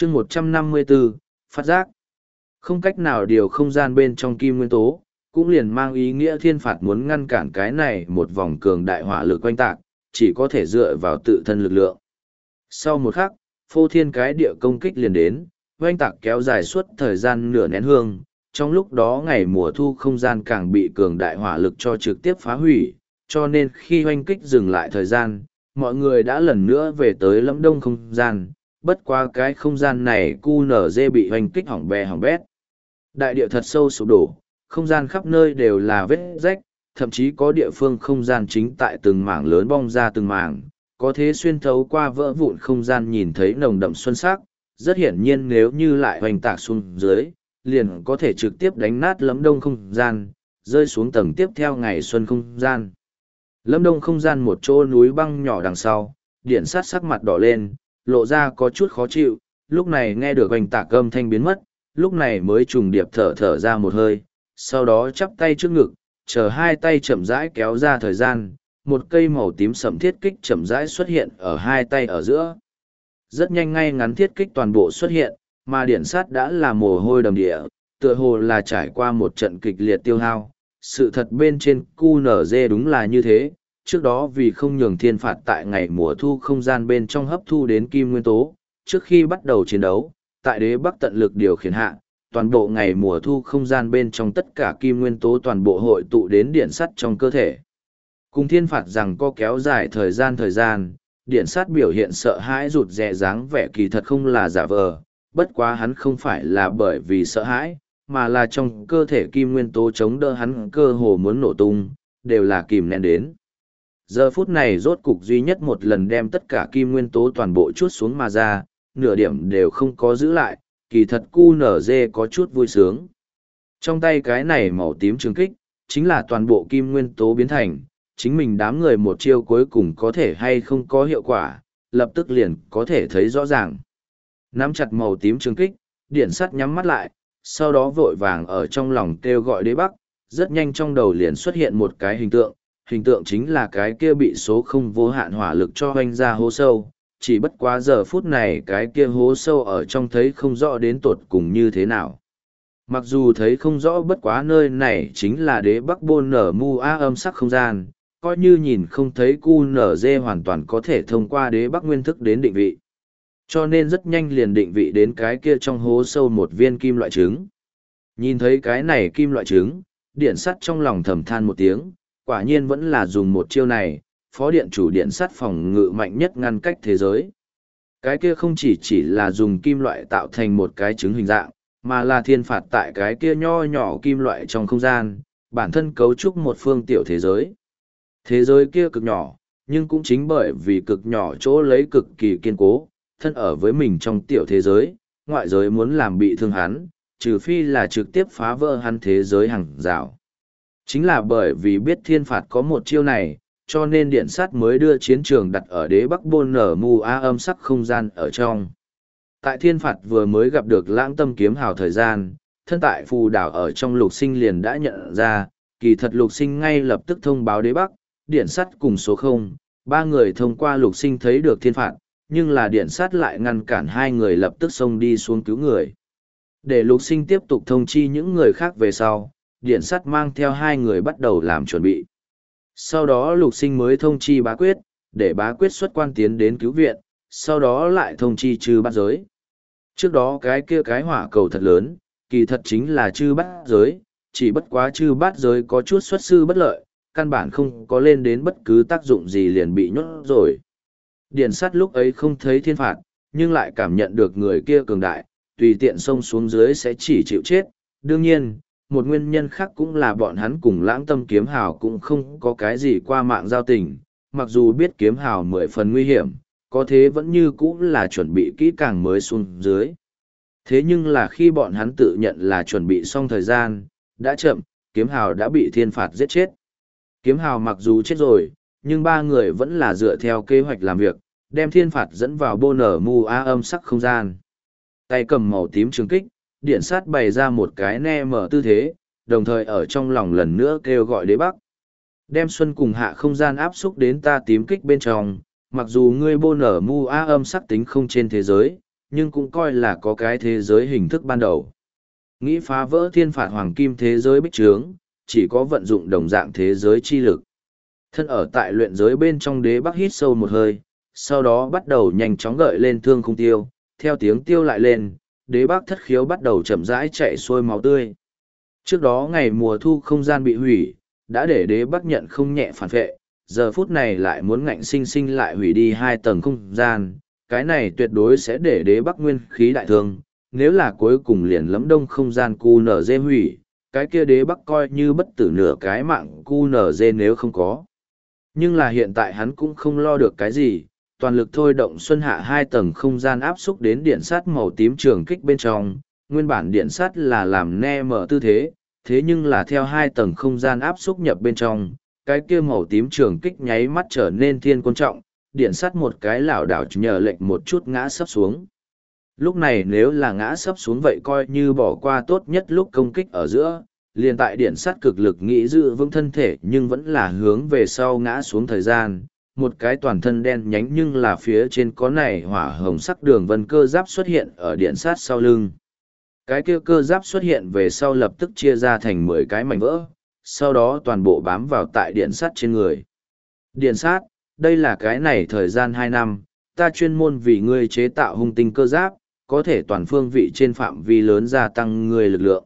chương 154, phát giác. Không cách nào điều không gian bên trong kim nguyên tố, cũng liền mang ý nghĩa thiên phạt muốn ngăn cản cái này một vòng cường đại hỏa lực oanh tạc, chỉ có thể dựa vào tự thân lực lượng. Sau một khắc, phô thiên cái địa công kích liền đến, oanh tạc kéo dài suốt thời gian nửa nén hương, trong lúc đó ngày mùa thu không gian càng bị cường đại hỏa lực cho trực tiếp phá hủy, cho nên khi oanh kích dừng lại thời gian, mọi người đã lần nữa về tới Lâm Đông không gian, bất qua cái không gian này QNZ bị oanh kích hỏng bè hỏng bét. Đại địa thật sâu sụp đổ, không gian khắp nơi đều là vết rách, thậm chí có địa phương không gian chính tại từng mảng lớn bong ra từng mảng, có thế xuyên thấu qua vỡ vụn không gian nhìn thấy nồng đậm xuân sắc, rất hiển nhiên nếu như lại hoành tạc xuống dưới, liền có thể trực tiếp đánh nát Lâm Đông không gian, rơi xuống tầng tiếp theo ngày xuân không gian. Lâm Đông không gian một chỗ núi băng nhỏ đằng sau, điện sát sắc mặt đỏ lên, lộ ra có chút khó chịu, lúc này nghe được hoành tạc âm thanh biến mất, lúc này mới trùng điệp thở ra một hơi, sau đó chắp tay trước ngực, chờ hai tay chậm rãi kéo ra thời gian, một cây màu tím sẫm thiết kích chậm rãi xuất hiện ở hai tay ở giữa. Rất nhanh ngay ngắn thiết kích toàn bộ xuất hiện, mà điển sát đã là mồ hôi đầm địa, tựa hồ là trải qua một trận kịch liệt tiêu hao. Sự thật bên trên QNZ đúng là như thế, trước đó vì không nhường thiên phạt tại ngày mùa thu không gian bên trong hấp thu đến kim nguyên tố, trước khi bắt đầu chiến đấu, tại đế bắc tận lực điều khiển hạ, toàn bộ ngày mùa thu không gian bên trong tất cả kim nguyên tố toàn bộ hội tụ đến điện sắt trong cơ thể. Cùng thiên phạt rằng có kéo dài thời gian, điện sắt biểu hiện sợ hãi rụt rè dáng vẻ kỳ thật không là giả vờ, bất quá hắn không phải là bởi vì sợ hãi, mà là trong cơ thể kim nguyên tố chống đỡ hắn cơ hồ muốn nổ tung, đều là kìm nén đến. Giờ phút này rốt cục duy nhất một lần đem tất cả kim nguyên tố toàn bộ chút xuống mà ra, nửa điểm đều không có giữ lại, kỳ thật QNZ có chút vui sướng. Trong tay cái này màu tím trường kích, chính là toàn bộ kim nguyên tố biến thành, chính mình đám người một chiêu cuối cùng có thể hay không có hiệu quả, lập tức liền có thể thấy rõ ràng. Nắm chặt màu tím trường kích, điện sắt nhắm mắt lại, sau đó vội vàng ở trong lòng kêu gọi đế bắc, rất nhanh trong đầu liền xuất hiện một cái hình tượng chính là cái kia bị số không vô hạn hỏa lực cho hoanh ra hố sâu, chỉ bất quá giờ phút này cái kia hố sâu ở trong thấy không rõ đến tột cùng như thế nào. Mặc dù thấy không rõ bất quá nơi này chính là đế bắc bôn nở mu a âm sắc không gian, coi như nhìn không thấy QNZ hoàn toàn có thể thông qua đế bắc nguyên thức đến định vị. Cho nên rất nhanh liền định vị đến cái kia trong hố sâu một viên kim loại trứng. Nhìn thấy cái này kim loại trứng, điện sắt trong lòng thầm than một tiếng, quả nhiên vẫn là dùng một chiêu này, phó điện chủ điện sắt phòng ngự mạnh nhất ngăn cách thế giới. Cái kia không chỉ là dùng kim loại tạo thành một cái trứng hình dạng, mà là thiên phạt tại cái kia nho nhỏ kim loại trong không gian, bản thân cấu trúc một phương tiểu thế giới. Thế giới kia cực nhỏ, nhưng cũng chính bởi vì cực nhỏ chỗ lấy cực kỳ kiên cố, thân ở với mình trong tiểu thế giới, ngoại giới muốn làm bị thương hắn, trừ phi là trực tiếp phá vỡ hắn thế giới hàng rào. Chính là bởi vì biết thiên phạt có một chiêu này, cho nên điện sát mới đưa chiến trường đặt ở đế bắc bôn nở mù a âm sắc không gian ở trong. Tại thiên phạt vừa mới gặp được lãng tâm kiếm hào thời gian, thân tại phù đảo ở trong lục sinh liền đã nhận ra, kỳ thật lục sinh ngay lập tức thông báo đế bắc, điện sắt cùng số 0, ba người thông qua lục sinh thấy được thiên phạt, nhưng là điện sát lại ngăn cản hai người lập tức xông đi xuống cứu người. Để lục sinh tiếp tục thông chi những người khác về sau, điện sát mang theo hai người bắt đầu làm chuẩn bị. Sau đó lục sinh mới thông chi bá quyết, để bá quyết xuất quan tiến đến cứu viện, sau đó lại thông chi chư bát giới. Trước đó cái kia cái hỏa cầu thật lớn, kỳ thật chính là chư bát giới, chỉ bất quá chư bát giới có chút xuất sư bất lợi, căn bản không có lên đến bất cứ tác dụng gì liền bị nhốt rồi. Điện sát lúc ấy không thấy thiên phạt, nhưng lại cảm nhận được người kia cường đại, tùy tiện xông xuống dưới sẽ chỉ chịu chết. Đương nhiên, một nguyên nhân khác cũng là bọn hắn cùng lãng tâm kiếm hào cũng không có cái gì qua mạng giao tình, mặc dù biết kiếm hào 10 phần nguy hiểm, có thế vẫn như cũng là chuẩn bị kỹ càng mới xuống dưới. Thế nhưng là khi bọn hắn tự nhận là chuẩn bị xong thời gian, đã chậm, kiếm hào đã bị thiên phạt giết chết. Kiếm hào mặc dù chết rồi, nhưng ba người vẫn là dựa theo kế hoạch làm việc, đem thiên phạt dẫn vào bô nở mù a âm sắc không gian. Tay cầm màu tím trường kích, điện sát bày ra một cái ne mở tư thế, đồng thời ở trong lòng lần nữa kêu gọi đế bắc. Đem xuân cùng hạ không gian áp xúc đến ta tím kích bên trong, mặc dù ngươi bô nở mu a âm sắc tính không trên thế giới, nhưng cũng coi là có cái thế giới hình thức ban đầu. Nghĩ phá vỡ thiên phạt hoàng kim thế giới bích trướng, chỉ có vận dụng đồng dạng thế giới chi lực. Thân ở tại luyện giới bên trong Đế Bắc hít sâu một hơi, sau đó bắt đầu nhanh chóng gợi lên thương khung tiêu, theo tiếng tiêu lại lên, Đế Bắc thất khiếu bắt đầu chậm rãi chạy xuôi máu tươi. Trước đó ngày mùa thu không gian bị hủy, đã để Đế Bắc nhận không nhẹ phản vệ, giờ phút này lại muốn ngạnh sinh sinh lại hủy đi 2 tầng không gian, cái này tuyệt đối sẽ để Đế Bắc nguyên khí đại thương, nếu là cuối cùng liền lẫm đông không gian cu nở dê hủy, cái kia Đế Bắc coi như bất tử nửa cái mạng cu nở dê nếu không có. Nhưng là hiện tại hắn cũng không lo được cái gì, toàn lực thôi động xuân hạ 2 tầng không gian áp xúc đến điện sát màu tím trường kích bên trong, nguyên bản điện sát là làm ne mở tư thế, thế nhưng là theo 2 tầng không gian áp xúc nhập bên trong, cái kia màu tím trường kích nháy mắt trở nên thiên quan trọng, điện sát một cái lảo đảo nhờ lệnh một chút ngã sấp xuống. Lúc này nếu là ngã sấp xuống vậy coi như bỏ qua tốt nhất lúc công kích ở giữa, liền tại điện sát cực lực nghĩ giữ vững thân thể nhưng vẫn là hướng về sau ngã xuống thời gian, một cái toàn thân đen nhánh nhưng là phía trên có này hỏa hồng sắc đường vân cơ giáp xuất hiện ở điện sát sau lưng. Cái kia cơ giáp xuất hiện về sau lập tức chia ra thành 10 cái mảnh vỡ, sau đó toàn bộ bám vào tại điện sát trên người. Điện sát, đây là cái này thời gian 2 năm, ta chuyên môn vì ngươi chế tạo hung tinh cơ giáp, có thể toàn phương vị trên phạm vi lớn gia tăng ngươi lực lượng.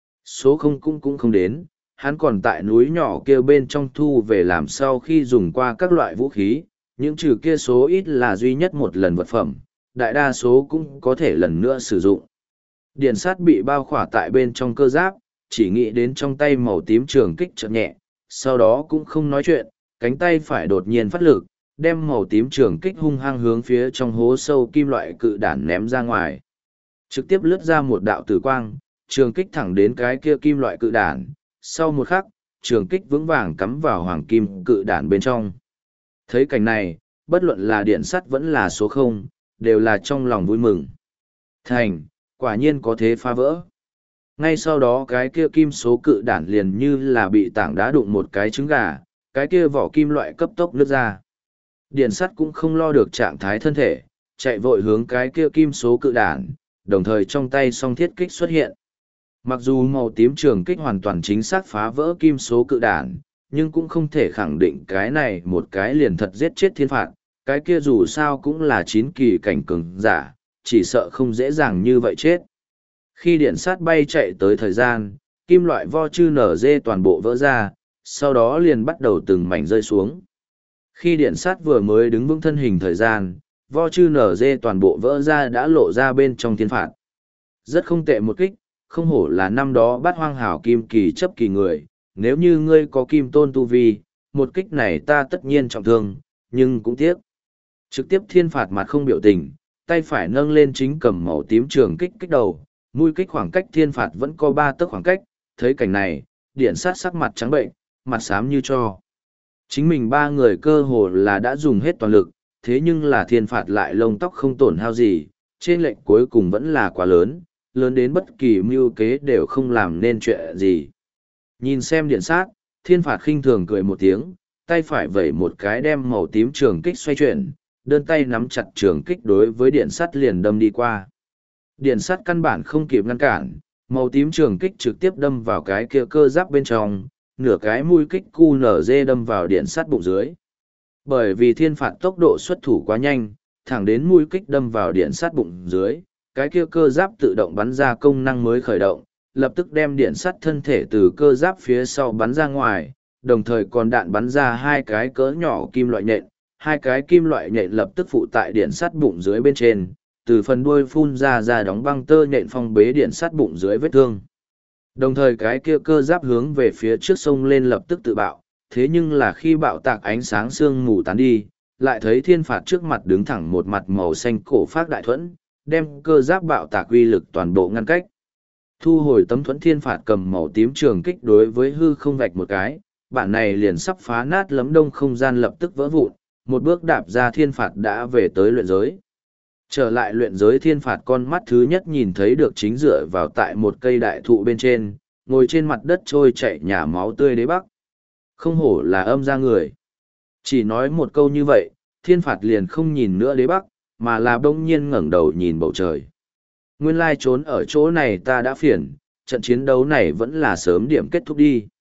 Số không cũng không đến, hắn còn tại núi nhỏ kia bên trong thu về làm sau khi dùng qua các loại vũ khí, những trừ kia số ít là duy nhất một lần vật phẩm, đại đa số cũng có thể lần nữa sử dụng. Điện sát bị bao khỏa tại bên trong cơ giáp, chỉ nghĩ đến trong tay màu tím trường kích chợt nhẹ, sau đó cũng không nói chuyện, cánh tay phải đột nhiên phát lực, đem màu tím trường kích hung hăng hướng phía trong hố sâu kim loại cự đản ném ra ngoài. Trực tiếp lướt ra một đạo tử quang, trường kích thẳng đến cái kia kim loại cự đản, sau một khắc, trường kích vững vàng cắm vào hoàng kim cự đản bên trong. Thấy cảnh này, bất luận là điện sắt vẫn là số 0, đều là trong lòng vui mừng. Thành, quả nhiên có thế phá vỡ. Ngay sau đó cái kia kim số cự đản liền như là bị tảng đá đụng một cái trứng gà, cái kia vỏ kim loại cấp tốc nứt ra. Điện sắt cũng không lo được trạng thái thân thể, chạy vội hướng cái kia kim số cự đản, đồng thời trong tay song thiết kích xuất hiện. Mặc dù màu tím trường kích hoàn toàn chính xác phá vỡ kim số cự đản, nhưng cũng không thể khẳng định cái này một cái liền thật giết chết thiên phạt, cái kia dù sao cũng là 9 kỳ cảnh cường giả, chỉ sợ không dễ dàng như vậy chết. Khi điện sát bay chạy tới thời gian, kim loại vo chư nở dê toàn bộ vỡ ra, sau đó liền bắt đầu từng mảnh rơi xuống. Khi điện sát vừa mới đứng vững thân hình thời gian, vo chư nở dê toàn bộ vỡ ra đã lộ ra bên trong thiên phạt. Rất không tệ một kích, không hổ là năm đó bắt hoang hảo kim kỳ chấp kỳ người, nếu như ngươi có kim tôn tu vi, một kích này ta tất nhiên trọng thương, nhưng cũng tiếc. Trực tiếp thiên phạt mặt không biểu tình, tay phải nâng lên chính cầm màu tím trường kích kích đầu, mũi kích khoảng cách thiên phạt vẫn có 3 tấc khoảng cách, thấy cảnh này, điện sát sắc mặt trắng bệnh, mặt xám như cho. Chính mình 3 người cơ hồ là đã dùng hết toàn lực, thế nhưng là thiên phạt lại lông tóc không tổn hao gì, trên lệnh cuối cùng vẫn là quá lớn, lớn đến bất kỳ mưu kế đều không làm nên chuyện gì. Nhìn xem điện sát, thiên phạt khinh thường cười một tiếng, tay phải vẩy một cái đem màu tím trường kích xoay chuyển, đơn tay nắm chặt trường kích đối với điện sắt liền đâm đi qua. Điện sắt căn bản không kịp ngăn cản, màu tím trường kích trực tiếp đâm vào cái kia cơ giáp bên trong, nửa cái mũi kích QNZ đâm vào điện sắt bụng dưới. Bởi vì thiên phạt tốc độ xuất thủ quá nhanh, thẳng đến mũi kích đâm vào điện sắt bụng dưới, cái kia cơ giáp tự động bắn ra công năng mới khởi động, lập tức đem điện sắt thân thể từ cơ giáp phía sau bắn ra ngoài, đồng thời còn đạn bắn ra 2 cái cỡ nhỏ kim loại nhện, 2 cái kim loại nhện lập tức phụ tại điện sắt bụng dưới bên trên, từ phần đuôi phun ra đóng băng tơ nhện phong bế điện sắt bụng dưới vết thương. Đồng thời cái kia cơ giáp hướng về phía trước sông lên lập tức tự bạo, thế nhưng là khi bạo tạc ánh sáng sương mù tán đi, lại thấy thiên phạt trước mặt đứng thẳng một mặt màu xanh cổ phát đại thuẫn, đem cơ giáp bạo tạc uy lực toàn bộ ngăn cách. Thu hồi tấm thuẫn, thiên phạt cầm màu tím trường kích đối với hư không vạch một cái, bản này liền sắp phá nát lấm đông không gian lập tức vỡ vụn, một bước đạp ra thiên phạt đã về tới luyện giới. Trở lại luyện giới, thiên phạt con mắt thứ nhất nhìn thấy được chính dựa vào tại một cây đại thụ bên trên, ngồi trên mặt đất trôi chảy nhả máu tươi Đế Bắc. Không hổ là âm ra người. Chỉ nói một câu như vậy, thiên phạt liền không nhìn nữa Đế Bắc, mà là bỗng nhiên ngẩng đầu nhìn bầu trời. Nguyên lai trốn ở chỗ này ta đã phiền, trận chiến đấu này vẫn là sớm điểm kết thúc đi.